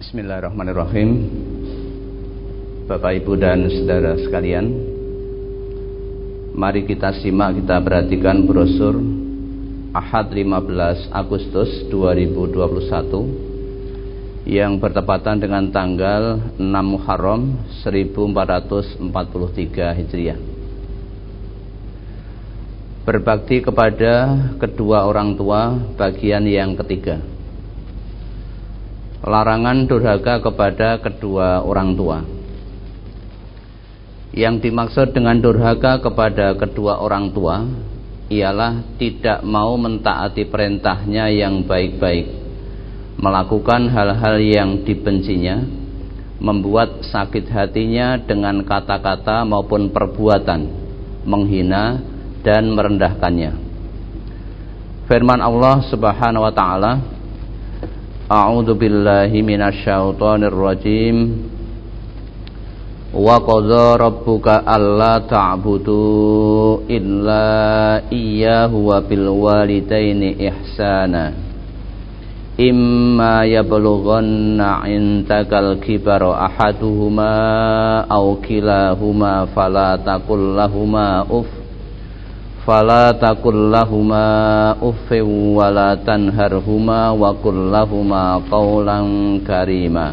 Bismillahirrahmanirrahim. Bapak, Ibu, dan saudara sekalian, mari kita simak, kita perhatikan brosur Ahad 15 Agustus 2021 yang bertepatan dengan tanggal 6 Muharram 1443 Hijriah. Berbakti kepada kedua orang tua, bagian yang ketiga. Larangan durhaka kepada kedua orang tua. Yang dimaksud dengan durhaka kepada kedua orang tua ialah tidak mau mentaati perintahnya yang baik-baik, melakukan hal-hal yang dibencinya, membuat sakit hatinya dengan kata-kata maupun perbuatan, menghina dan merendahkannya. Firman Allah Subhanahu wa taala, A'udzu billahi minasyaitonir rajim. Wa qadza rabbuka alla ta'budu illa iyyahu wa bil walidaini ihsana. Imma yablughanna 'indakal kibara ahaduhuma aw kilahuma fala taqul lahuma uffin wa la tanharhuma wa qul lahuma qawlan karima.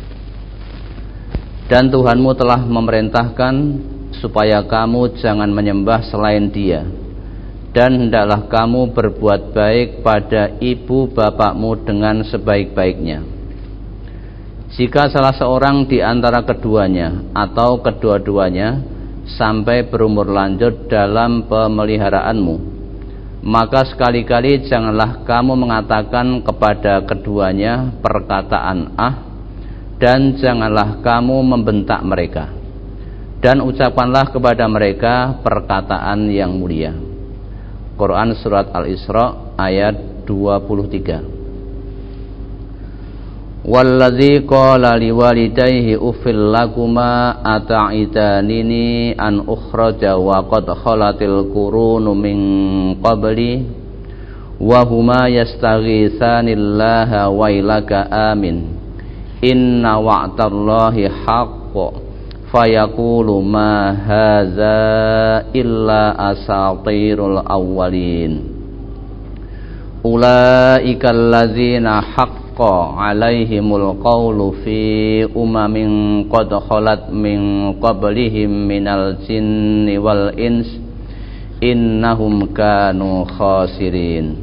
Dan Tuhanmu telah memerintahkan supaya kamu jangan menyembah selain Dia, dan hendaklah kamu berbuat baik pada ibu bapakmu dengan sebaik-baiknya. Jika salah seorang di antara keduanya atau kedua-duanya sampai berumur lanjut dalam pemeliharaanmu, maka sekali-kali janganlah kamu mengatakan kepada keduanya perkataan dan janganlah kamu membentak mereka, dan ucapkanlah kepada mereka perkataan yang mulia. Quran Surat Al-Isra ayat 23. Walladzi qala liwalidayhi uffil lakuma ata'idanini an ukhraja wa qad khalatil qurunu min qabli wa huma yastaghitsanillaha wailaka amin inna wa'dallahi haqqun fayaqulu ma hadza illa asatirul awwalin ulaika allazina alaihimul qawlu fi umamin qad khalat min qablihim minal jinni wal ins innahum kanu khasirin.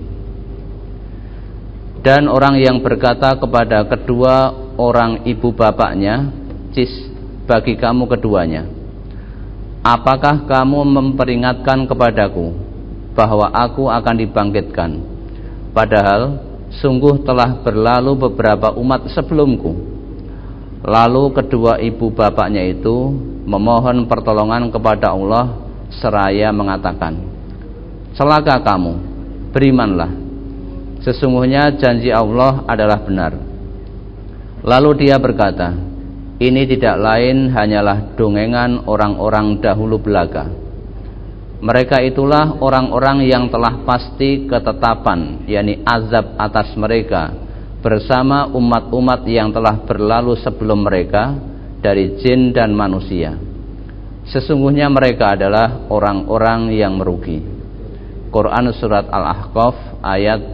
Dan orang yang berkata kepada kedua orang ibu bapaknya, bagi kamu keduanya, apakah kamu memperingatkan kepadaku bahwa aku akan dibangkitkan, padahal sungguh telah berlalu beberapa umat sebelumku. Lalu kedua ibu bapaknya itu memohon pertolongan kepada Allah seraya mengatakan, celaka kamu, berimanlah, sesungguhnya janji Allah adalah benar. Lalu dia berkata, ini tidak lain hanyalah dongengan orang-orang dahulu belaka. Mereka itulah orang-orang yang telah pasti ketetapan, yakni azab atas mereka bersama umat-umat yang telah berlalu sebelum mereka dari jin dan manusia. Sesungguhnya mereka adalah orang-orang yang merugi. Quran Surat Al-Ahqaf ayat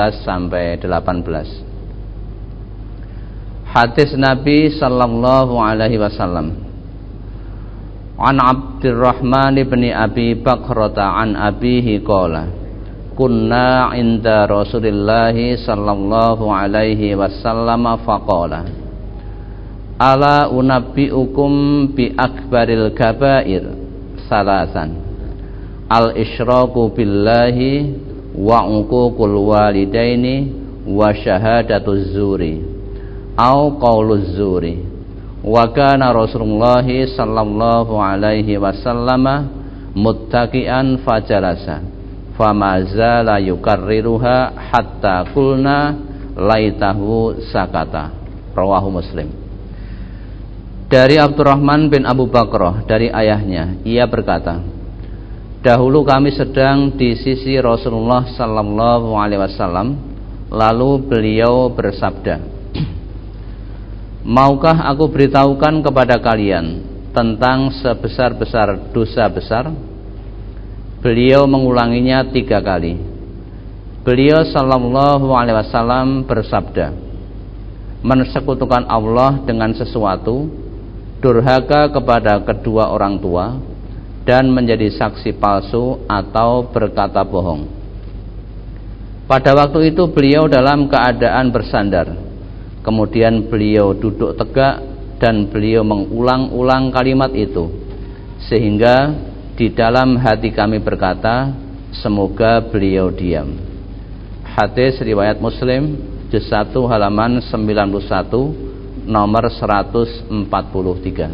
17-18. Hadis Nabi sallallahu alaihi wasallam. An Abdurrahman bin Abi Bakrata an abihi qala kunna inda Rasulillah sallallahu alaihi wasallam faqala ala unabbiukum bi akbaril kabair salasan al isyraku billahi wa uququl walidaini wa syahadatuz zuri au qauluz zuri. Wa kana Rasulullah sallallahu alaihi wasallam muttaqian fajalasa fama zala yukarriruha hatta qulna laitahu sakata. Rawahu Muslim. Dari Abdurrahman bin Abu Bakrah dari ayahnya, ia berkata, dahulu kami sedang di sisi Rasulullah sallallahu alaihi wasallam, lalu beliau bersabda, Maukah aku beritahukan kepada kalian tentang sebesar-besar dosa besar? Beliau mengulanginya 3 kali. Beliau sallallahu alaihi wasallam bersabda, mensekutukan Allah dengan sesuatu, durhaka kepada kedua orang tua, dan menjadi saksi palsu atau berkata bohong. Pada waktu itu beliau dalam keadaan bersandar. Kemudian beliau duduk tegak dan beliau mengulang-ulang kalimat itu, sehingga di dalam hati kami berkata, semoga beliau diam. Hadis riwayat Muslim, juz 1 halaman 91, nomor 143.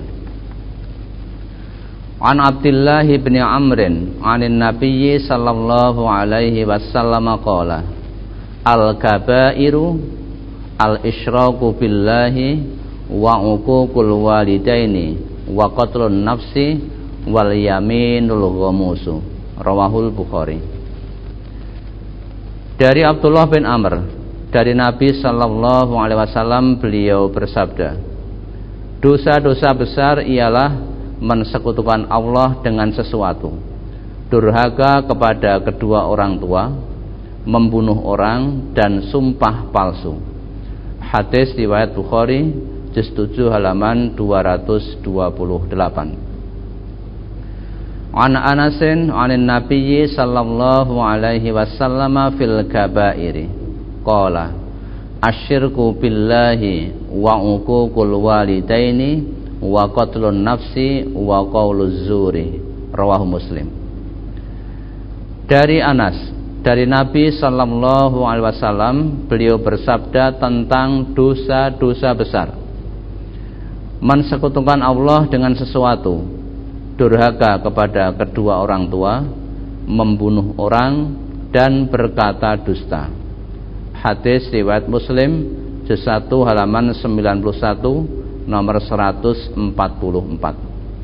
An Abdullah bin Amrin anin Nabiyyi sallallahu alaihi wasallam qala, al-kabairu al-isyraku billahi wa uququl walidaini wa qatlun nafsi wal yaminul ghamusu. Rawahul Bukhari. Dari Abdullah bin Amr, dari Nabi sallallahu alaihi wasallam, beliau bersabda, dosa-dosa besar ialah mensekutukan Allah dengan sesuatu, durhaka kepada kedua orang tua, membunuh orang, dan sumpah palsu. Hadis riwayat Bukhari, juz 7 halaman 228. An Anasin anin Nabiyyi sallallahu alaihi wasallam fil kabairi qala, asyirku billahi wa uququl walidaini wa qatlun nafsi wa qauluz zuri. Rawahu Muslim. Dari Anas, dari Nabi sallallahu alaihi wasallam, beliau bersabda tentang dosa-dosa besar, mensekutukan Allah dengan sesuatu, durhaka kepada kedua orang tua, membunuh orang, dan berkata dusta. Hadis riwayat Muslim, juz 1 halaman 91, nomor 144.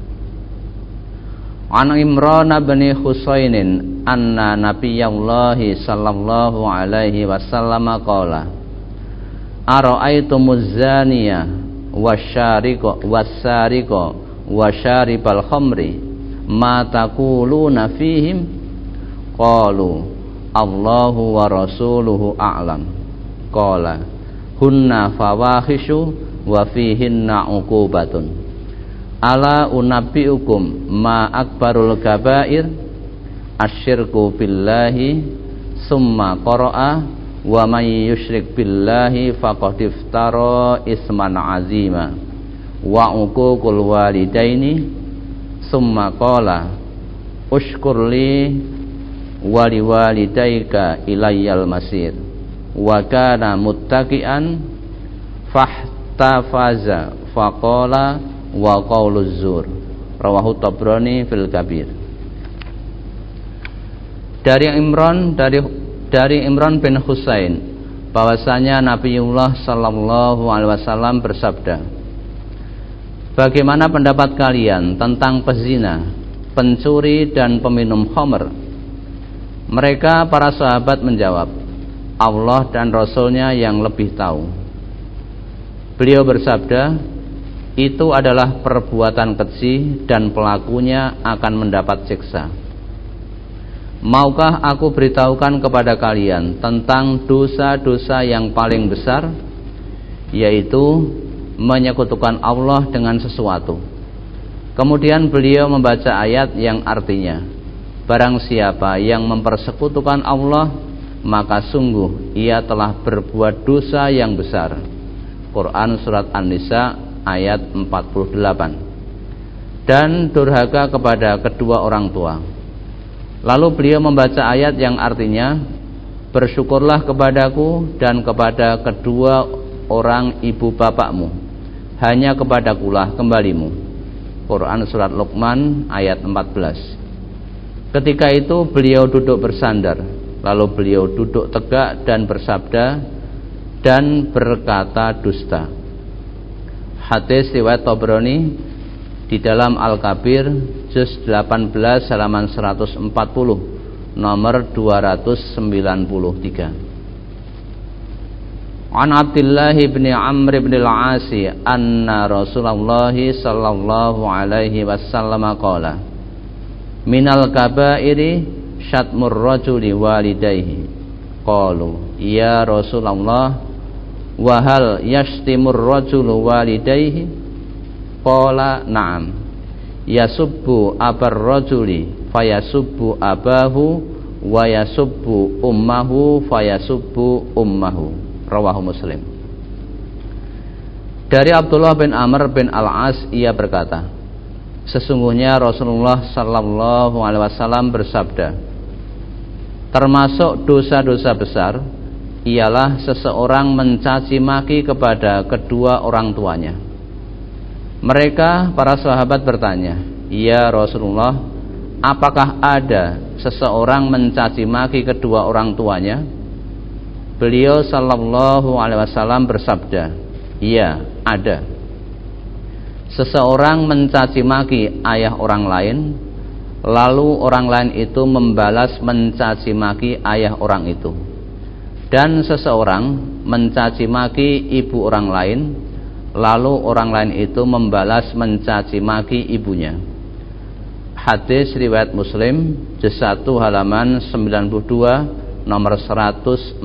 An Imran bin Husainin anna Nabiyallahi sallallahu alaihi wasallam qala, ara'aitumuz zaniya wasyariqa wasyariqa wa syaribal khamri ma taquluna fihim qalu Allahu wa rasuluhu a'lam qala hunna fawahishu wa fihinna uqubatun ala unabbiukum ma akbarul kabair asyirku billahi summa qara'a wa may yusyrik billahi faqad iftara isman azima wa uququl walidaini summa qala ushkurli wa liwalidayka ilayyal masir wa kana muttaqian fahtafaza faqala wa qauluz zur. Rawahu Tabrani fil Kabir. Dari Imran bin Husain bahwasanya Nabiullah sallallahu alaihi wasallam bersabda, bagaimana pendapat kalian tentang pezina, pencuri, dan peminum khamr? Mereka para sahabat menjawab, Allah dan Rasulnya yang lebih tahu. Beliau bersabda, itu adalah perbuatan keji dan pelakunya akan mendapat siksa. Maukah aku beritahukan kepada kalian tentang dosa-dosa yang paling besar, yaitu menyekutukan Allah dengan sesuatu. Kemudian beliau membaca ayat yang artinya, barang siapa yang mempersekutukan Allah, maka sungguh ia telah berbuat dosa yang besar. Quran surat An-Nisa ayat 48. Dan durhaka kepada kedua orang tua. Lalu beliau membaca ayat yang artinya, bersyukurlah kepadaku dan kepada kedua orang ibu bapakmu, hanya kepadakulah kembalimu. Quran surat Luqman ayat 14. Ketika itu beliau duduk bersandar, lalu beliau duduk tegak dan bersabda dan berkata dusta. Hadis riwayat Tabrani di dalam Al-Kabir juz 18 halaman 140, nomor 293. An Abdullah bin Amr bin al-As anna Rasulullah sallallahu alaihi wasallam qala minal kabairi syatmur rajuli walidayhi. Qalu ya Rasulullah wa hal yashtimur rajulu walidayhi? Qala na'am. Yasubbu abar rajuli fayasubbu abahu wa yasubbu ummahu fayasubbu ummahu. Rawahu Muslim. Dari Abdullah bin Amr bin al-As, ia berkata, sesungguhnya Rasulullah sallallahu alaihi wasallam bersabda, termasuk dosa-dosa besar ialah seseorang mencaci maki kepada kedua orang tuanya. Mereka, para sahabat bertanya, ya Rasulullah, apakah ada seseorang mencaci maki kedua orang tuanya? Beliau sallallahu alaihi wasallam bersabda, iya, ada. Seseorang mencaci maki ayah orang lain, lalu orang lain itu membalas mencaci maki ayah orang itu. Dan seseorang mencaci maki ibu orang lain, lalu orang lain itu membalas mencaci maki ibunya. Hadis riwayat Muslim, juz 1 halaman 92, nomor 146.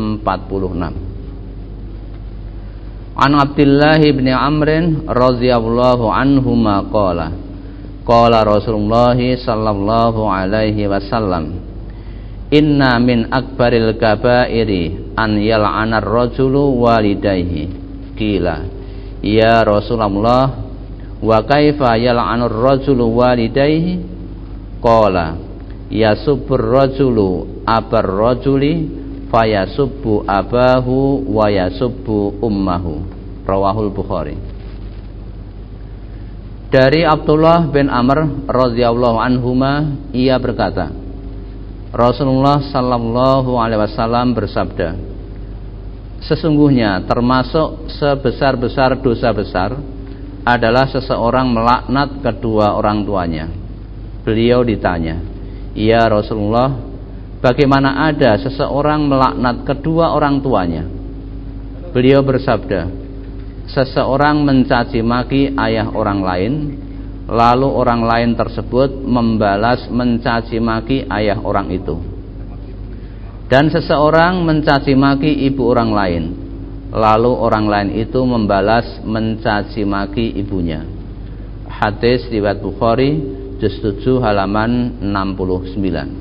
An Abdullah bin Amr radhiyallahu anhuma qala qala Rasulullah sallallahu alaihi wasallam, inna min akbaril kabairi an yal'anar rajulu walidayhi. Qila ya Rasulullah wa kaifa yal'anur rajulu walidayhi? Qala yasubbur rajulu abar rajuli fayasubbu abahu wa yasubbu ummahu. Rawahul Bukhari. Dari Abdullah bin Amr radhiyallahu anhuma, ia berkata, Rasulullah sallallahu alaihi wasallam bersabda, sesungguhnya termasuk sebesar-besar dosa besar adalah seseorang melaknat kedua orang tuanya. Beliau ditanya, ya Rasulullah, bagaimana ada seseorang melaknat kedua orang tuanya? Beliau bersabda, seseorang mencaci maki ayah orang lain, lalu orang lain tersebut membalas mencaci maki ayah orang itu. Dan seseorang mencaci maki ibu orang lain, lalu orang lain itu membalas mencaci maki ibunya. Hadis riwayat Bukhari, juz 7 halaman 69.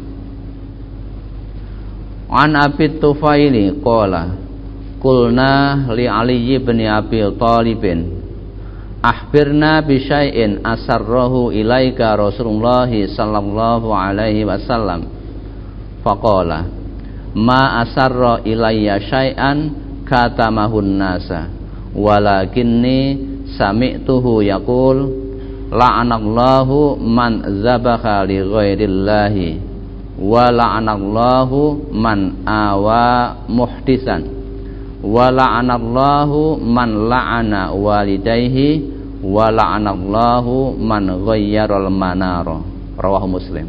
An Abi Tufaili qala qulna li Ali bin Abi Thalib akhbirna bi syai'in asarrahu ilaika Rasulullah sallallahu alaihi wasallam. Faqala ma asarra ilayya syai'an katamahun nasa walakinni sami'tuhu yaqul la'anallahu man zabaha li ghairillahi wa la'anallahu man awa muhdisan wa la'anallahu man la'ana walidayhi wa la'anallahu man ghayyaral manara. Rawahu Muslim.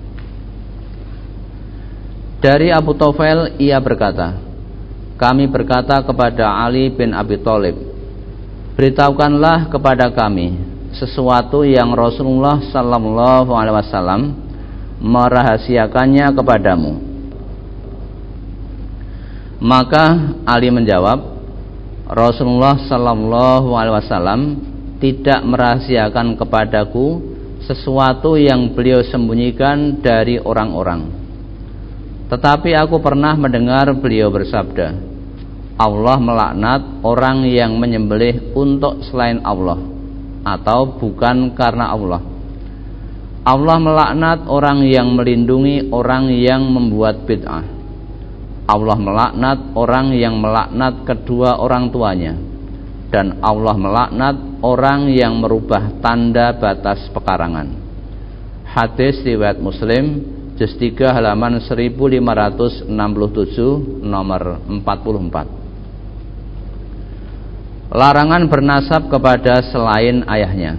Dari Abu Tufail, ia berkata, kami berkata kepada Ali bin Abi Thalib, beritahukanlah kepada kami sesuatu yang Rasulullah sallallahu alaihi wasallam merahasiakannya kepadamu. Maka Ali menjawab, Rasulullah sallallahu alaihi wasallam tidak merahasiakan kepadaku sesuatu yang beliau sembunyikan dari orang-orang. Tetapi aku pernah mendengar beliau bersabda, Allah melaknat orang yang menyembelih untuk selain Allah atau bukan karena Allah. Allah melaknat orang yang melindungi orang yang membuat bid'ah. Allah melaknat orang yang melaknat kedua orang tuanya. Dan Allah melaknat orang yang merubah tanda batas pekarangan. Hadis riwayat Muslim, juz 3 halaman 1567, nomor 44. Larangan bernasab kepada selain ayahnya.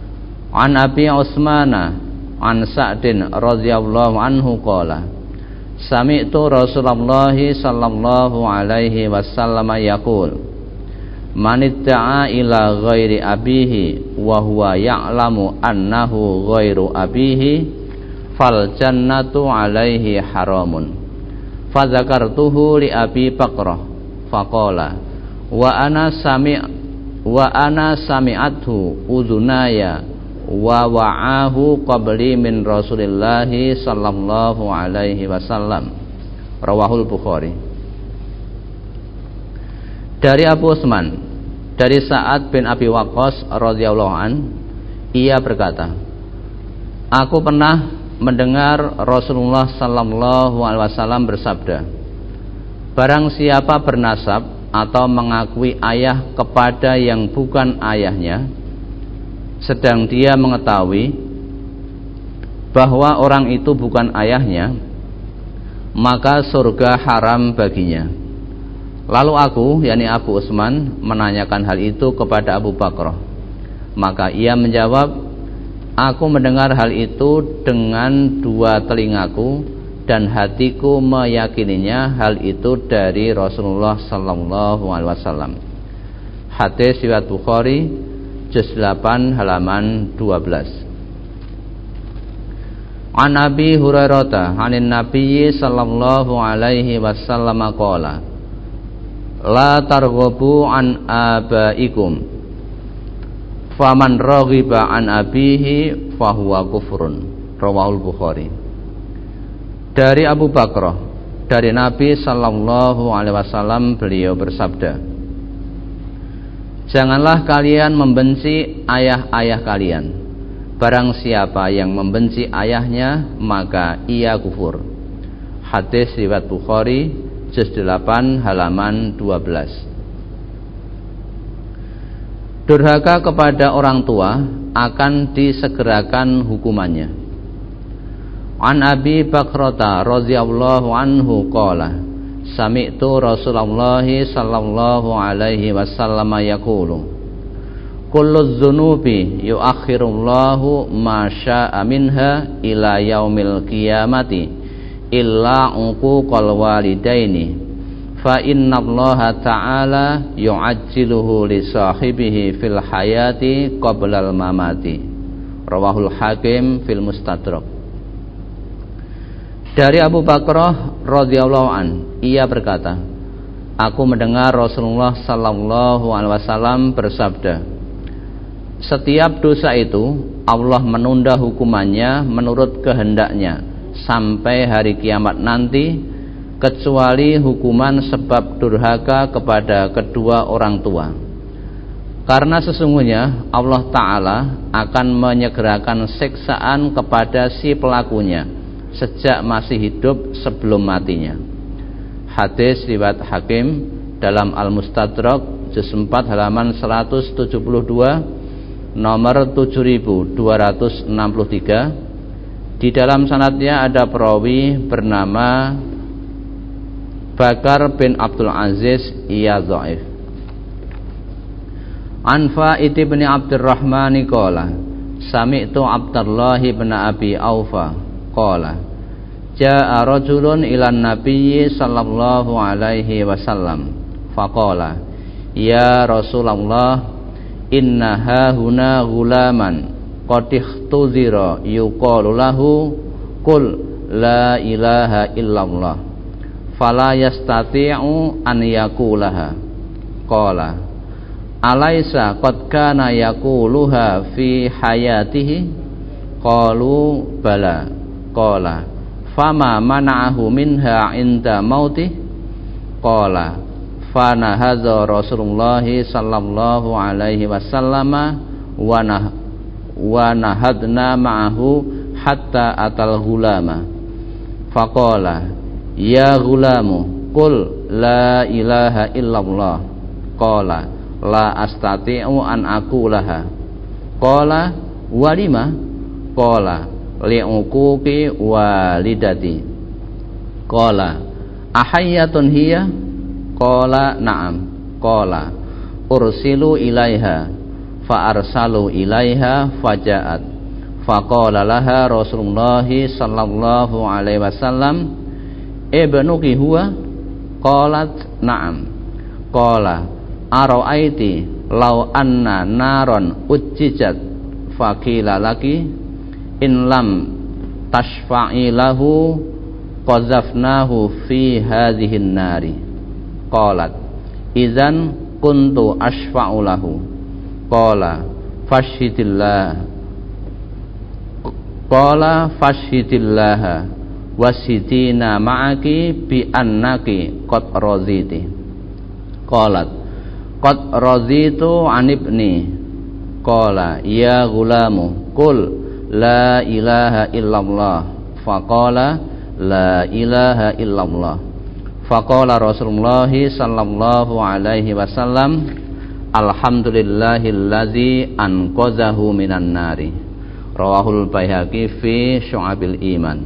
An Abi Utsman an Sa'din radhiyallahu anhu qala Sami'tu Rasulullah sallallahu alaihi wasallam yaqul man idda'a ila ghairi abihi wa huwa ya'lamu annahu ghairu abihi fal jannatu alaihi haramun. Fadzakartuhu li Abi Bakrah faqala wa ana sami'athu udhunaya wa wa'ahu qabli min Rasulillahi sallallahu alaihi wasallam. Rawahul Bukhari. Dari Abu Utsman, dari Sa'ad bin Abi Waqqas radhiyallahu an, ia berkata, aku pernah mendengar Rasulullah sallallahu alaihi wasallam bersabda, barang siapa bernasab atau mengakui ayah kepada yang bukan ayahnya, sedang dia mengetahui bahwa orang itu bukan ayahnya, maka surga haram baginya. Lalu aku, yakni Abu Utsman, menanyakan hal itu kepada Abu Bakrah. Maka ia menjawab, aku mendengar hal itu dengan dua telingaku dan hatiku meyakininya hal itu dari Rasulullah sallallahu alaihi wasallam. Hadis riwayat Bukhari juz 8 halaman 12. An Abi Hurairah anin Nabi sallallahu alaihi wasallam qala la targhabu an abaikum faman raghiba an abihi fahuwa kufrun. Rawahul Bukhari. Dari Abu Bakrah, dari Nabi sallallahu alaihi wasallam, beliau bersabda, janganlah kalian membenci ayah-ayah kalian. Barang siapa yang membenci ayahnya, maka ia kufur. Hadis riwayat Bukhari juz 8 halaman 12. Durhaka kepada orang tua akan disegerakan hukumannya. An Abi Bakrata radhiyallahu anhu qala sami'tu Rasulullah sallallahu alaihi wasallam yaqulu kullu dzunubi yuakhirullahu ma syaa minha ila yaumil qiyamati illa uquqal walidaini fa innallaha ta'ala yu'ajjiluhu li sahibihi fil hayati qablal mamati. Rawahul Hakim fil Mustadrak. Dari Abu Bakrah radhiyallahu an, ia berkata, aku mendengar Rasulullah sallallahu alaihi wasallam bersabda, setiap dosa itu Allah menunda hukumannya menurut kehendaknya sampai hari kiamat nanti, kecuali hukuman sebab durhaka kepada kedua orang tua. Karena sesungguhnya Allah Ta'ala akan menyegerakan siksaan kepada si pelakunya sejak masih hidup sebelum matinya. Hadis riwayat Hakim dalam Al-Mustadrak juz 4 halaman 172, nomor 7263. Di dalam sanadnya ada perawi bernama Bakar bin Abdul Aziz, ia dhaif. An Fa'id bin Abdurrahman qala sami'tu Abdullah bin Abi Aufa qala jaa rajulun ilan nabiyyi sallallahu alaihi wasallam faqala ya Rasulullah inna hahuna ghulaman qad ikhtuzira yuqalu lahu qul la ilaha illallah fala yastati'u an yaqulaha qala alaysa qad kana yaquluha fi hayatihi qalu bala qala fama mana'ahu minha inda mautih qala fana hadza Rasulullah sallallahu alaihi wasallam wa nahadna ma'ahu hatta atal ghulama faqala ya ghulamu qul la ilaha illallah qala la astati'u an aqulaha qala walima qala li'uquqi walidati qala ahayyatun hiya qala na'am qala ursilu ilaiha fa arsalu ilaiha faja'at faqala laha Rasulullah sallallahu alaihi wasallam ibnuki huwa? Qalat na'am. Qala ara'aiti law anna naron ujjijat faqila laki in lam tashfa'i lahu qazafnahu fi hadhihi an-nari. Qalat idzan kuntu ashfa'u lahu. Qala fashhidillah. Qala fashhidillah wasidina ma'aki bi annaki qad raziti. Qalat qad razitu an ibni. Qala ya gulamu qul la ilaha illallah. Faqala la ilaha illallah. Faqala Rasulullah sallallahu alaihi wasallam alhamdulillahillazi anqadhahu minan nari. Rawahul Baihaqi fi Syu'abil Iman.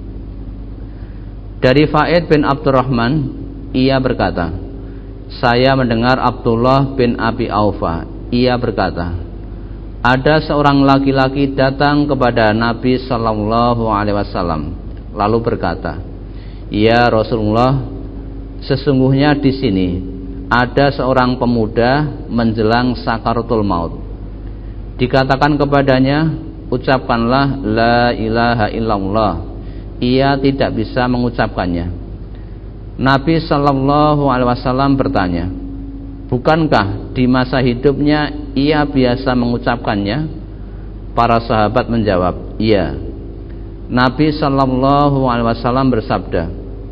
Dari Faid bin Abdurrahman, ia berkata, saya mendengar Abdullah bin Abi Aufa, ia berkata, ada seorang laki-laki datang kepada Nabi sallallahu alaihi wasallam lalu berkata, ya Rasulullah, sesungguhnya di sini ada seorang pemuda menjelang sakaratul maut. Dikatakan kepadanya, ucapkanlah la ilaha illallah. Ia tidak bisa mengucapkannya. Nabi sallallahu alaihi wasallam bertanya, bukankah di masa hidupnya ia biasa mengucapkannya? Para sahabat menjawab, iya. Nabi sallallahu alaihi wasallam bersabda,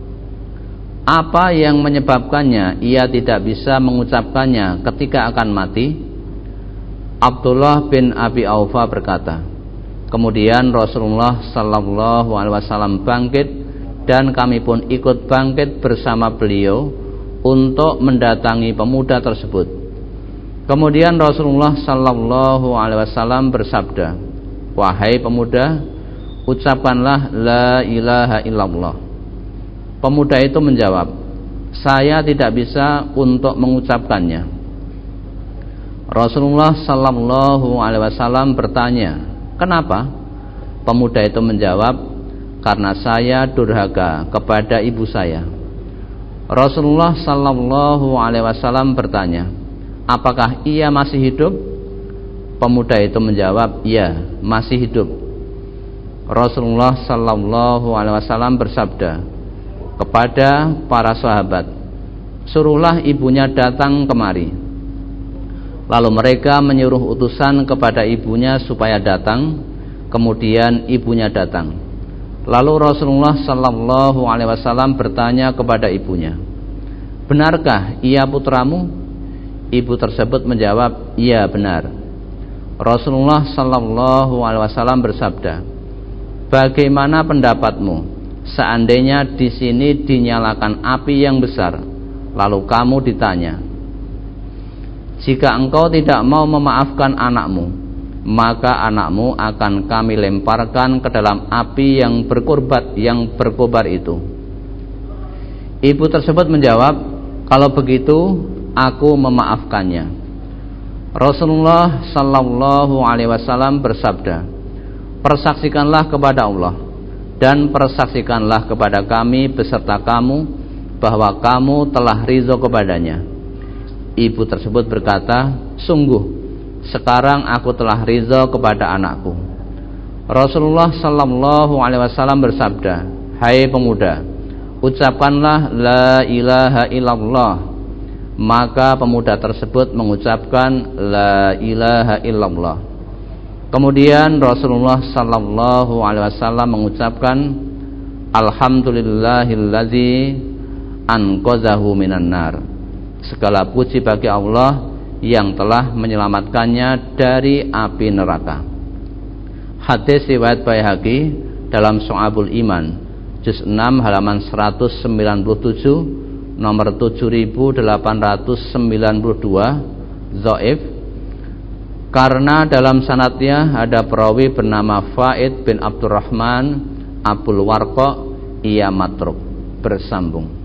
apa yang menyebabkannya ia tidak bisa mengucapkannya ketika akan mati? Abdullah bin Abi Aufa berkata, kemudian Rasulullah sallallahu alaihi wasallam bangkit dan kami pun ikut bangkit bersama beliau untuk mendatangi pemuda tersebut. Kemudian Rasulullah sallallahu alaihi wasallam bersabda, wahai pemuda, ucapkanlah la ilaha illallah. Pemuda itu menjawab, saya tidak bisa untuk mengucapkannya. Rasulullah sallallahu alaihi wasallam bertanya, kenapa? Pemuda itu menjawab, karena saya durhaka kepada ibu saya. Rasulullah sallallahu alaihi wasallam bertanya, apakah ia masih hidup? Pemuda itu menjawab, ya, masih hidup. Rasulullah sallallahu alaihi wasallam bersabda kepada para sahabat, suruhlah ibunya datang kemari. Lalu mereka menyuruh utusan kepada ibunya supaya datang. Kemudian ibunya datang. Lalu Rasulullah sallallahu alaihi wasallam bertanya kepada ibunya, benarkah ia putramu? Ibu tersebut menjawab, iya benar. Rasulullah sallallahu alaihi wasallam bersabda, bagaimana pendapatmu seandainya di sini dinyalakan api yang besar, lalu kamu ditanya, jika engkau tidak mau memaafkan anakmu, maka anakmu akan kami lemparkan ke dalam api yang berkobar itu. Ibu tersebut menjawab, kalau begitu aku memaafkannya. Rasulullah sallallahu alaihi wasallam bersabda, persaksikanlah kepada Allah dan persaksikanlah kepada kami beserta kamu bahwa kamu telah ridho kepadanya. Ibu tersebut berkata, sungguh sekarang aku telah ridho kepada anakku. Rasulullah sallallahu alaihi wasallam bersabda, hai pemuda, ucapkanlah la ilaha illallah. Maka pemuda tersebut mengucapkan la ilaha illallah. Kemudian Rasulullah sallallahu alaihi wasallam mengucapkan, alhamdulillahillazi anqadhahu minan nar. Segala puji bagi Allah yang telah menyelamatkannya dari api neraka. Hadis riwayat Baihaqi dalam Syu'abul Iman, juz 6 halaman 197, nomor 7892, dhaif, karena dalam sanadnya ada perawi bernama Faid bin Abdurrahman Abul Warqa, ia matruk, bersambung.